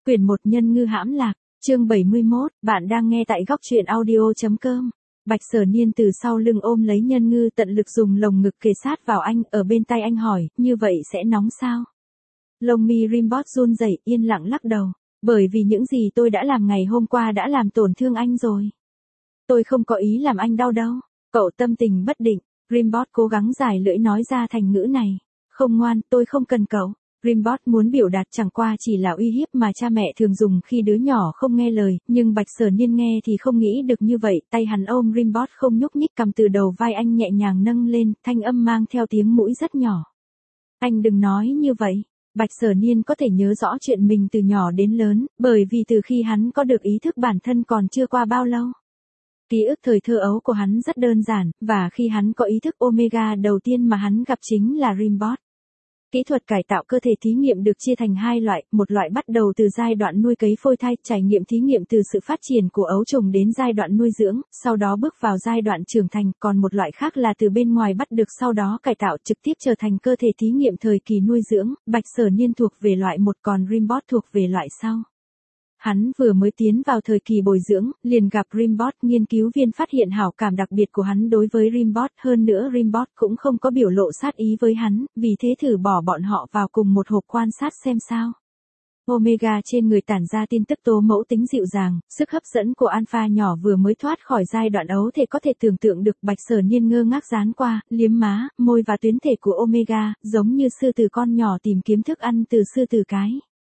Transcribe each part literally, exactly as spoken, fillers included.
Quyển một Nhân ngư hãm lạc, chương bảy mươi mốt, bạn đang nghe tại góc truyện audio.com. Bạch Sở Niên từ sau lưng ôm lấy Nhân ngư, tận lực dùng lồng ngực kề sát vào anh, ở bên tai anh hỏi, như vậy sẽ nóng sao? Lông mi Rimbot run rẩy, yên lặng lắc đầu, bởi vì những gì tôi đã làm ngày hôm qua đã làm tổn thương anh rồi. Tôi không có ý làm anh đau đâu. Cậu tâm tình bất định, Rimbot cố gắng giải lưỡi nói ra thành ngữ này. Không ngoan, tôi không cần cậu. Rimbot muốn biểu đạt chẳng qua chỉ là uy hiếp mà cha mẹ thường dùng khi đứa nhỏ không nghe lời, nhưng Bạch Sở Niên nghe thì không nghĩ được như vậy, tay hắn ôm Rimbot không nhúc nhích, cầm từ đầu vai anh nhẹ nhàng nâng lên, thanh âm mang theo tiếng mũi rất nhỏ. Anh đừng nói như vậy. Bạch Sở Niên có thể nhớ rõ chuyện mình từ nhỏ đến lớn, bởi vì từ khi hắn có được ý thức bản thân còn chưa qua bao lâu. Ký ức thời thơ ấu của hắn rất đơn giản, và khi hắn có ý thức Omega đầu tiên mà hắn gặp chính là Rimbot. Kỹ thuật cải tạo cơ thể thí nghiệm được chia thành hai loại, một loại bắt đầu từ giai đoạn nuôi cấy phôi thai, trải nghiệm thí nghiệm từ sự phát triển của ấu trùng đến giai đoạn nuôi dưỡng, sau đó bước vào giai đoạn trưởng thành, còn một loại khác là từ bên ngoài bắt được sau đó cải tạo trực tiếp trở thành cơ thể thí nghiệm thời kỳ nuôi dưỡng. Bạch Sở Niên thuộc về loại một, còn Rimbot thuộc về loại sau. Hắn vừa mới tiến vào thời kỳ bồi dưỡng, liền gặp Rimbot, nghiên cứu viên phát hiện hảo cảm đặc biệt của hắn đối với Rimbot, hơn nữa Rimbot cũng không có biểu lộ sát ý với hắn, vì thế thử bỏ bọn họ vào cùng một hộp quan sát xem sao. Omega trên người tản ra tin tức tố mẫu tính dịu dàng, sức hấp dẫn của alpha nhỏ vừa mới thoát khỏi giai đoạn ấu thể có thể tưởng tượng được. Bạch Sở Niên ngơ ngác dán qua, liếm má, môi và tuyến thể của Omega, giống như sư tử con nhỏ tìm kiếm thức ăn từ sư tử cái.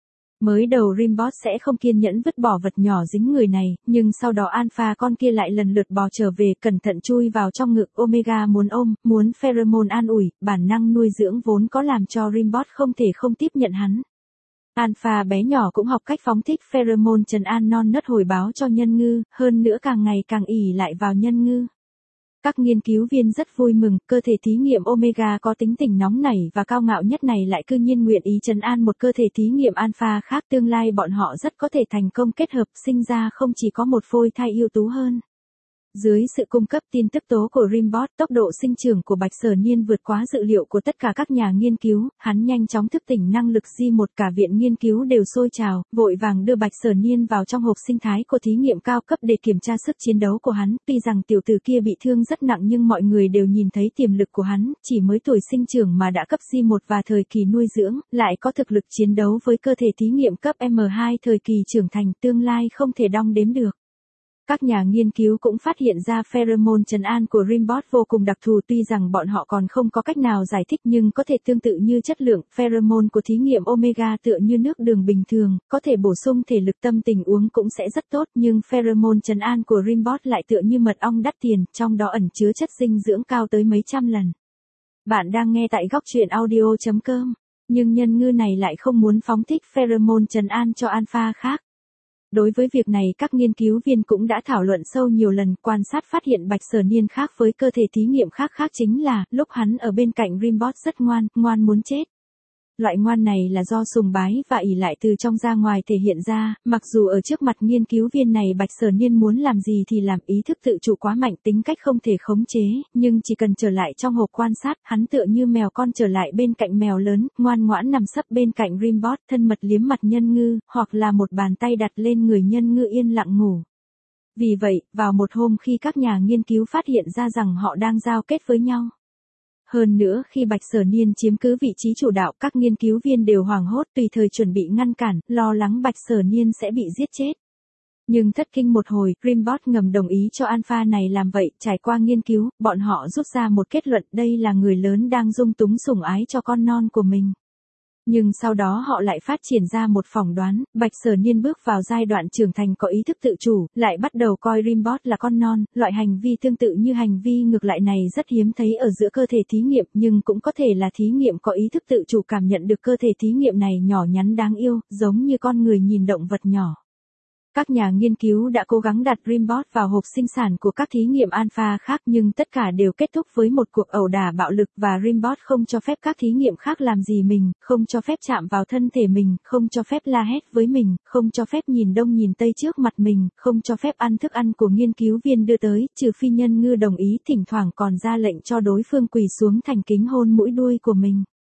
Mới đầu Rimbot sẽ không kiên nhẫn vứt bỏ vật nhỏ dính người này, nhưng sau đó alpha con kia lại lần lượt bò trở về, cẩn thận chui vào trong ngực. Omega muốn ôm, muốn pheromone an ủi, bản năng nuôi dưỡng vốn có làm cho Rimbot không thể không tiếp nhận hắn. Alpha bé nhỏ cũng học cách phóng thích pheromone trấn an non nớt hồi báo cho Nhân ngư, hơn nữa càng ngày càng ỷ lại vào Nhân ngư. Các nghiên cứu viên rất vui mừng, cơ thể thí nghiệm Omega có tính tình nóng nảy và cao ngạo nhất này lại cư nhiên nguyện ý trấn an một cơ thể thí nghiệm alpha khác, tương lai bọn họ rất có thể thành công kết hợp, sinh ra không chỉ có một phôi thai ưu tú hơn. Dưới sự cung cấp tin tức tố của Rimbot, tốc độ sinh trưởng của Bạch Sở Niên vượt quá dự liệu của tất cả các nhà nghiên cứu, hắn nhanh chóng thức tỉnh năng lực G một, cả viện nghiên cứu đều sôi trào, vội vàng đưa Bạch Sở Niên vào trong hộp sinh thái của thí nghiệm cao cấp để kiểm tra sức chiến đấu của hắn. Tuy rằng tiểu tử kia bị thương rất nặng nhưng mọi người đều nhìn thấy tiềm lực của hắn, chỉ mới tuổi sinh trưởng mà đã cấp G một và thời kỳ nuôi dưỡng, lại có thực lực chiến đấu với cơ thể thí nghiệm cấp M hai thời kỳ trưởng thành, tương lai không thể đong đếm được. Các nhà nghiên cứu cũng phát hiện ra pheromone trấn an của Rimbot vô cùng đặc thù, tuy rằng bọn họ còn không có cách nào giải thích nhưng có thể tương tự như chất lượng. Pheromone của thí nghiệm Omega tựa như nước đường bình thường, có thể bổ sung thể lực, tâm tình uống cũng sẽ rất tốt, nhưng pheromone trấn an của Rimbot lại tựa như mật ong đắt tiền, trong đó ẩn chứa chất dinh dưỡng cao tới mấy trăm lần. Bạn đang nghe tại góc truyện audio.com, nhưng Nhân ngư này lại không muốn phóng thích pheromone trấn an cho alpha khác. Đối với việc này các nghiên cứu viên cũng đã thảo luận sâu nhiều lần, quan sát phát hiện Bạch Sở Niên khác với cơ thể thí nghiệm khác khác chính là, lúc hắn ở bên cạnh Rimbot rất ngoan, ngoan muốn chết. Loại ngoan này là do sùng bái và ỷ lại từ trong ra ngoài thể hiện ra, mặc dù ở trước mặt nghiên cứu viên này Bạch Sở Niên muốn làm gì thì làm, ý thức tự chủ quá mạnh, tính cách không thể khống chế, nhưng chỉ cần trở lại trong hộp quan sát, hắn tựa như mèo con trở lại bên cạnh mèo lớn, ngoan ngoãn nằm sấp bên cạnh Rimbot, thân mật liếm mặt Nhân ngư, hoặc là một bàn tay đặt lên người Nhân ngư yên lặng ngủ. Vì vậy, vào một hôm khi các nhà nghiên cứu phát hiện ra rằng họ đang giao kết với nhau. Hơn nữa khi Bạch Sở Niên chiếm cứ vị trí chủ đạo, các nghiên cứu viên đều hoảng hốt, tùy thời chuẩn bị ngăn cản, lo lắng Bạch Sở Niên sẽ bị giết chết. Nhưng thất kinh một hồi, Rimbot ngầm đồng ý cho alpha này làm vậy. Trải qua nghiên cứu, bọn họ rút ra một kết luận, đây là người lớn đang dung túng sủng ái cho con non của mình. Nhưng sau đó họ lại phát triển ra một phỏng đoán, Bạch Sở Niên bước vào giai đoạn trưởng thành có ý thức tự chủ, lại bắt đầu coi Rimbot là con non. Loại hành vi tương tự như hành vi ngược lại này rất hiếm thấy ở giữa cơ thể thí nghiệm, nhưng cũng có thể là thí nghiệm có ý thức tự chủ cảm nhận được cơ thể thí nghiệm này nhỏ nhắn đáng yêu, giống như con người nhìn động vật nhỏ. Các nhà nghiên cứu đã cố gắng đặt Rimbot vào hộp sinh sản của các thí nghiệm alpha khác, nhưng tất cả đều kết thúc với một cuộc ẩu đả bạo lực, và Rimbot không cho phép các thí nghiệm khác làm gì mình, không cho phép chạm vào thân thể mình, không cho phép la hét với mình, không cho phép nhìn đông nhìn tây trước mặt mình, không cho phép ăn thức ăn của nghiên cứu viên đưa tới, trừ phi Nhân ngư đồng ý, thỉnh thoảng còn ra lệnh cho đối phương quỳ xuống thành kính hôn mũi đuôi của mình.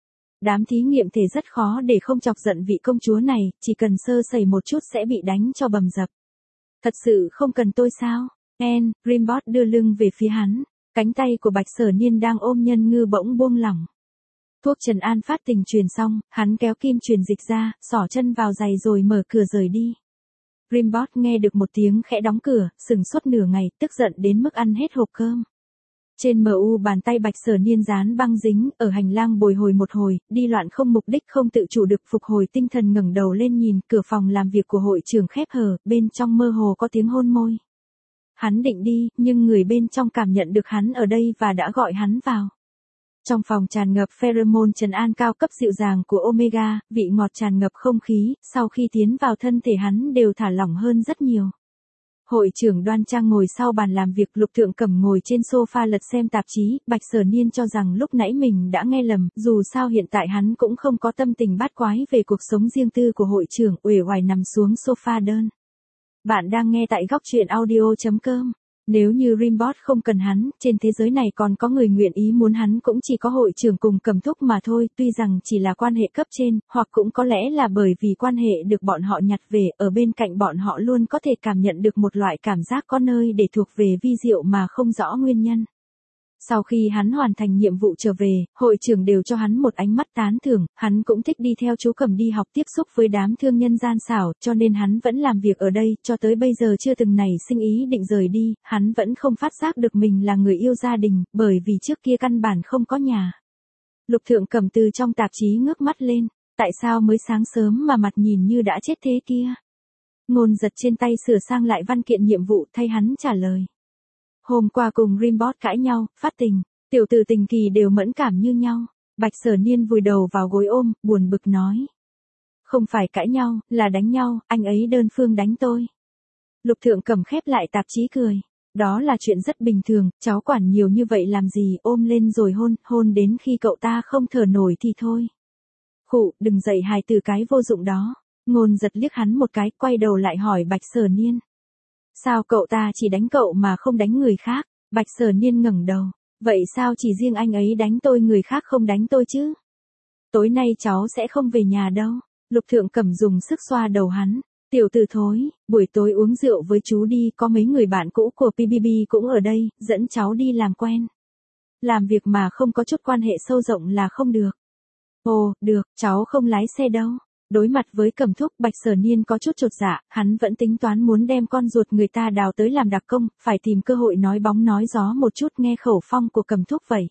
Đám thí nghiệm thể rất khó để không chọc giận vị công chúa này, chỉ cần sơ sẩy một chút sẽ bị đánh cho bầm dập. Thật sự không cần tôi sao? Anne, Grimbot đưa lưng về phía hắn. Cánh tay của Bạch Sở Niên đang ôm nhân ngư bỗng buông lỏng. Thuốc trần an phát tình truyền xong, hắn kéo kim truyền dịch ra, xỏ chân vào giày rồi mở cửa rời đi. Grimbot nghe được một tiếng khẽ đóng cửa, sừng sốt nửa ngày, tức giận đến mức ăn hết hộp cơm. Trên em u bàn tay Bạch Sở Niên dán băng dính, ở hành lang bồi hồi một hồi, đi loạn không mục đích không tự chủ được phục hồi tinh thần ngẩng đầu lên nhìn, cửa phòng làm việc của hội trưởng khép hờ, bên trong mơ hồ có tiếng hôn môi. Hắn định đi, nhưng người bên trong cảm nhận được hắn ở đây và đã gọi hắn vào. Trong phòng tràn ngập pheromone trần an cao cấp dịu dàng của Omega, vị ngọt tràn ngập không khí, sau khi tiến vào thân thể hắn đều thả lỏng hơn rất nhiều. Hội trưởng đoan trang ngồi sau bàn làm việc, Lục Thượng Cẩm ngồi trên sofa lật xem tạp chí, Bạch Sở Niên cho rằng lúc nãy mình đã nghe lầm, dù sao hiện tại hắn cũng không có tâm tình bát quái về cuộc sống riêng tư của hội trưởng, uể oải nằm xuống sofa đơn. Bạn đang nghe tại góc truyện audio chấm com. Nếu như Grimbot không cần hắn, trên thế giới này còn có người nguyện ý muốn hắn cũng chỉ có hội trưởng cùng Cẩm Thúc mà thôi, tuy rằng chỉ là quan hệ cấp trên, hoặc cũng có lẽ là bởi vì quan hệ được bọn họ nhặt về, ở bên cạnh bọn họ luôn có thể cảm nhận được một loại cảm giác có nơi để thuộc về vi diệu mà không rõ nguyên nhân. Sau khi hắn hoàn thành nhiệm vụ trở về, hội trưởng đều cho hắn một ánh mắt tán thưởng, hắn cũng thích đi theo chú Cẩm đi học tiếp xúc với đám thương nhân gian xảo, cho nên hắn vẫn làm việc ở đây, cho tới bây giờ chưa từng nảy sinh ý định rời đi, hắn vẫn không phát giác được mình là người yêu gia đình, bởi vì trước kia căn bản không có nhà. Lục Thượng Cẩm từ trong tạp chí ngước mắt lên, tại sao mới sáng sớm mà mặt nhìn như đã chết thế kia? Ngôn giật trên tay sửa sang lại văn kiện nhiệm vụ thay hắn trả lời. Hôm qua cùng Grimbot cãi nhau, phát tình, tiểu tử Tình Kỳ đều mẫn cảm như nhau. Bạch Sở Niên vùi đầu vào gối ôm, buồn bực nói. Không phải cãi nhau, là đánh nhau, anh ấy đơn phương đánh tôi. Lục Thượng Cẩm khép lại tạp chí cười. Đó là chuyện rất bình thường, cháu quản nhiều như vậy làm gì, ôm lên rồi hôn, hôn đến khi cậu ta không thở nổi thì thôi. Khụ, đừng dậy hài từ cái vô dụng đó. Ngôn giật liếc hắn một cái, quay đầu lại hỏi Bạch Sở Niên. Sao cậu ta chỉ đánh cậu mà không đánh người khác? Bạch Sở Niên ngẩng đầu. Vậy sao chỉ riêng anh ấy đánh tôi, người khác không đánh tôi chứ? Tối nay cháu sẽ không về nhà đâu. Lục Thượng Cẩm dùng sức xoa đầu hắn. Tiểu tử thối, buổi tối uống rượu với chú đi, có mấy người bạn cũ của pê bê bê cũng ở đây, dẫn cháu đi làm quen. Làm việc mà không có chút quan hệ sâu rộng là không được. Ồ, được, cháu không lái xe đâu. Đối mặt với Cẩm Thúc, Bạch Sở Niên có chút chột dạ, hắn vẫn tính toán muốn đem con ruột người ta đào tới làm đặc công, phải tìm cơ hội nói bóng nói gió một chút, nghe khẩu phong của Cẩm Thúc vậy.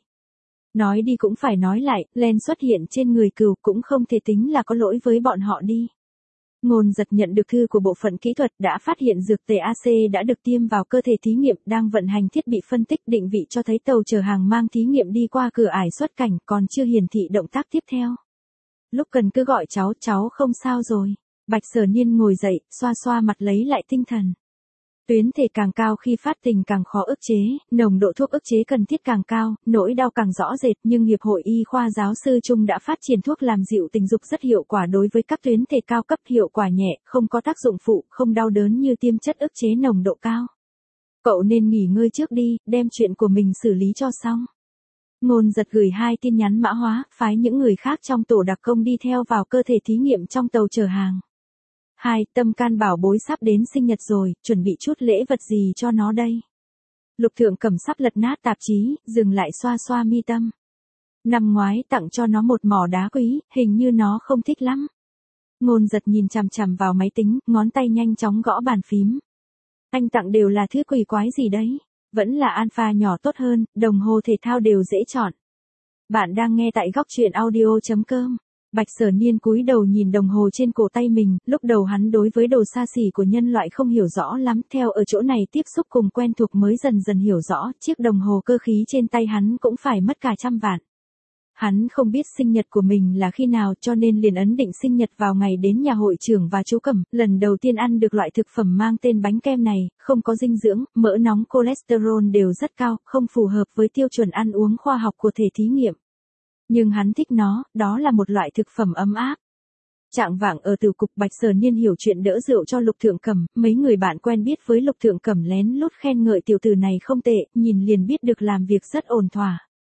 Nói đi cũng phải nói lại, len xuất hiện trên người Cừu cũng không thể tính là có lỗi với bọn họ đi. Ngôn giật nhận được thư của bộ phận kỹ thuật, đã phát hiện dược tề a xê đã được tiêm vào cơ thể thí nghiệm, đang vận hành thiết bị phân tích định vị cho thấy tàu chở hàng mang thí nghiệm đi qua cửa ải xuất cảnh, còn chưa hiển thị động tác tiếp theo. Lúc cần cứ gọi cháu, cháu không sao rồi. Bạch Sở Niên ngồi dậy, xoa xoa mặt lấy lại tinh thần. Tuyến thể càng cao khi phát tình càng khó ức chế, nồng độ thuốc ức chế cần thiết càng cao, nỗi đau càng rõ rệt, nhưng Hiệp hội Y khoa giáo sư Trung đã phát triển thuốc làm dịu tình dục rất hiệu quả đối với các tuyến thể cao cấp, hiệu quả nhẹ, không có tác dụng phụ, không đau đớn như tiêm chất ức chế nồng độ cao. Cậu nên nghỉ ngơi trước đi, đem chuyện của mình xử lý cho xong. Ngôn giật gửi hai tin nhắn mã hóa, phái những người khác trong tổ đặc công đi theo vào cơ thể thí nghiệm trong tàu chở hàng. Hai, Tâm Can bảo bối sắp đến sinh nhật rồi, chuẩn bị chút lễ vật gì cho nó đây? Lục Thượng Cẩm sắp lật nát tạp chí, dừng lại xoa xoa mi tâm. Năm ngoái tặng cho nó một mỏ đá quý, hình như nó không thích lắm. Ngôn giật nhìn chằm chằm vào máy tính, ngón tay nhanh chóng gõ bàn phím. Anh tặng đều là thứ quỷ quái gì đấy? Vẫn là Alpha nhỏ tốt hơn, đồng hồ thể thao đều dễ chọn. Bạn đang nghe tại góc truyện audio chấm com. Bạch Sở Niên cúi đầu nhìn đồng hồ trên cổ tay mình, lúc đầu hắn đối với đồ xa xỉ của nhân loại không hiểu rõ lắm, theo ở chỗ này tiếp xúc cùng quen thuộc mới dần dần hiểu rõ, chiếc đồng hồ cơ khí trên tay hắn cũng phải mất cả trăm vạn. Hắn không biết sinh nhật của mình là khi nào, cho nên liền ấn định sinh nhật vào ngày đến nhà hội trưởng và chú Cẩm, lần đầu tiên ăn được loại thực phẩm mang tên bánh kem này, không có dinh dưỡng, mỡ nóng, cholesterol đều rất cao, không phù hợp với tiêu chuẩn ăn uống khoa học của thể thí nghiệm. Nhưng hắn thích nó, đó là một loại thực phẩm ấm áp. Trạng vạng ở tử cục, Bạch Sở Niên hiểu chuyện đỡ rượu cho Lục Thượng Cẩm, mấy người bạn quen biết với Lục Thượng Cẩm lén lút khen ngợi tiểu tử này không tệ, nhìn liền biết được làm việc rất ổn thỏa.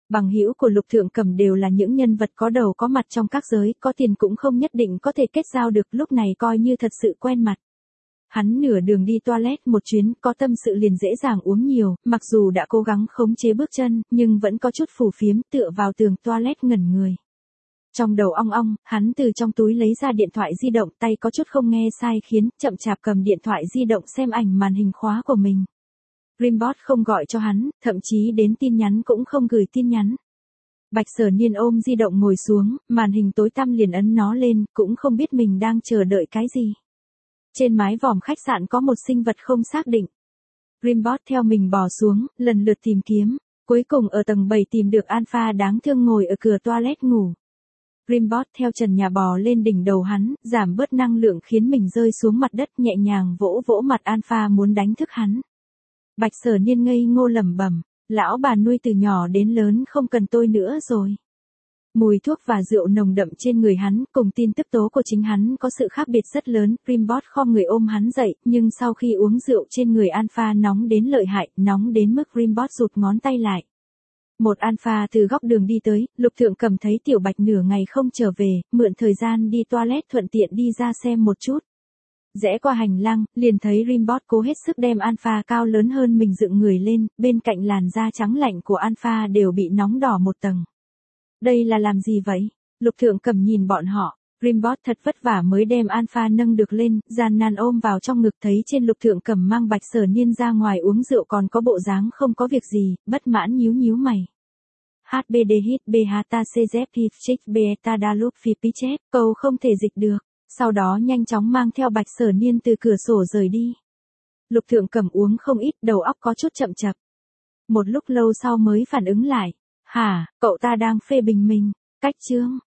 Bằng hữu của Lục Thượng Cẩm đều là những nhân vật có đầu có mặt trong các giới, có tiền cũng không nhất định có thể kết giao được, lúc này coi như thật sự quen mặt. Hắn nửa đường đi toilet một chuyến, có tâm sự liền dễ dàng uống nhiều, mặc dù đã cố gắng khống chế bước chân, nhưng vẫn có chút phù phiếm, tựa vào tường toilet ngẩn người. Trong đầu ong ong, hắn từ trong túi lấy ra điện thoại di động, tay có chút không nghe sai khiến, chậm chạp cầm điện thoại di động xem ảnh màn hình khóa của mình. Rimbot không gọi cho hắn, thậm chí đến tin nhắn cũng không gửi tin nhắn. Bạch Sở Niên ôm di động ngồi xuống, màn hình tối tăm liền ấn nó lên, cũng không biết mình đang chờ đợi cái gì. Trên mái vòm khách sạn có một sinh vật không xác định. Rimbot theo mình bò xuống, lần lượt tìm kiếm, cuối cùng ở tầng bảy tìm được Alpha đáng thương ngồi ở cửa toilet ngủ. Rimbot theo trần nhà bò lên đỉnh đầu hắn, giảm bớt năng lượng khiến mình rơi xuống mặt đất, nhẹ nhàng vỗ vỗ mặt Alpha muốn đánh thức hắn. Bạch Sở Niên ngây ngô lẩm bẩm, lão bà nuôi từ nhỏ đến lớn không cần tôi nữa rồi. Mùi thuốc và rượu nồng đậm trên người hắn, cùng tin tức tố của chính hắn có sự khác biệt rất lớn. Rimbot khom người ôm hắn dậy, nhưng sau khi uống rượu trên người Alpha nóng đến lợi hại, nóng đến mức Rimbot rụt ngón tay lại. Một Alpha từ góc đường đi tới, Lục Thượng Cẩm thấy Tiểu Bạch nửa ngày không trở về, mượn thời gian đi toilet thuận tiện đi ra xem một chút. Rẽ qua hành lang, liền thấy Rimbot cố hết sức đem Alpha cao lớn hơn mình dựng người lên, bên cạnh làn da trắng lạnh của Alpha đều bị nóng đỏ một tầng. Đây là làm gì vậy? Lục Thượng Cẩm nhìn bọn họ, Rimbot thật vất vả mới đem Alpha nâng được lên, gian nan ôm vào trong ngực, thấy trên Lục Thượng Cẩm mang Bạch Sở Niên ra ngoài uống rượu còn có bộ dáng không có việc gì, bất mãn nhíu nhíu mày. hát bê đê hít bê hata cz hít chích beta dalup phi pichet, câu không thể dịch được, sau đó nhanh chóng mang theo Bạch Sở Niên từ cửa sổ rời đi. Lục Thượng Cẩm uống không ít, đầu óc có chút chậm chập. Một lúc lâu sau mới phản ứng lại. Hả, cậu ta đang phê bình mình, cách chương.